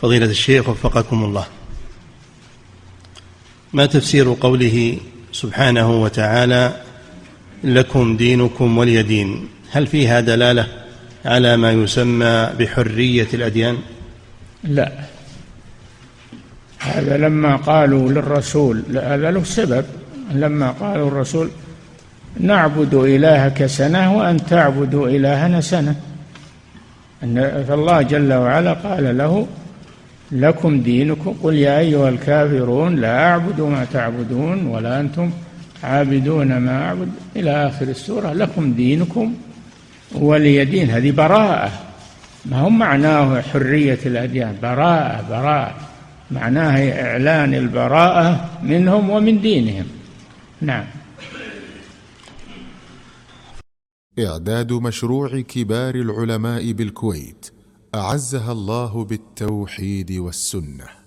فضيلة الشيخ وفقكم الله، ما تفسير قوله سبحانه وتعالى لكم دينكم ولي دين؟ هل فيها دلالة على ما يسمى بحرية الأديان؟ لا، هذا لما قالوا للرسول، هذا له سبب، لما قالوا الرسول نعبد إلهك سنة وأن تعبد إلهنا سنة، فالله جل وعلا قال له لكم دينكم، قل يا أيها الكافرون لا أعبد ما تعبدون ولا أنتم عابدون ما أعبد إلى آخر السورة. لكم دينكم ولي دين، هذه براءة، ما هم معناه حرية الأديان، براءة معناه إعلان البراءة منهم ومن دينهم. نعم. إعداد مشروع كبار العلماء بالكويت أعزها الله بالتوحيد والسنة.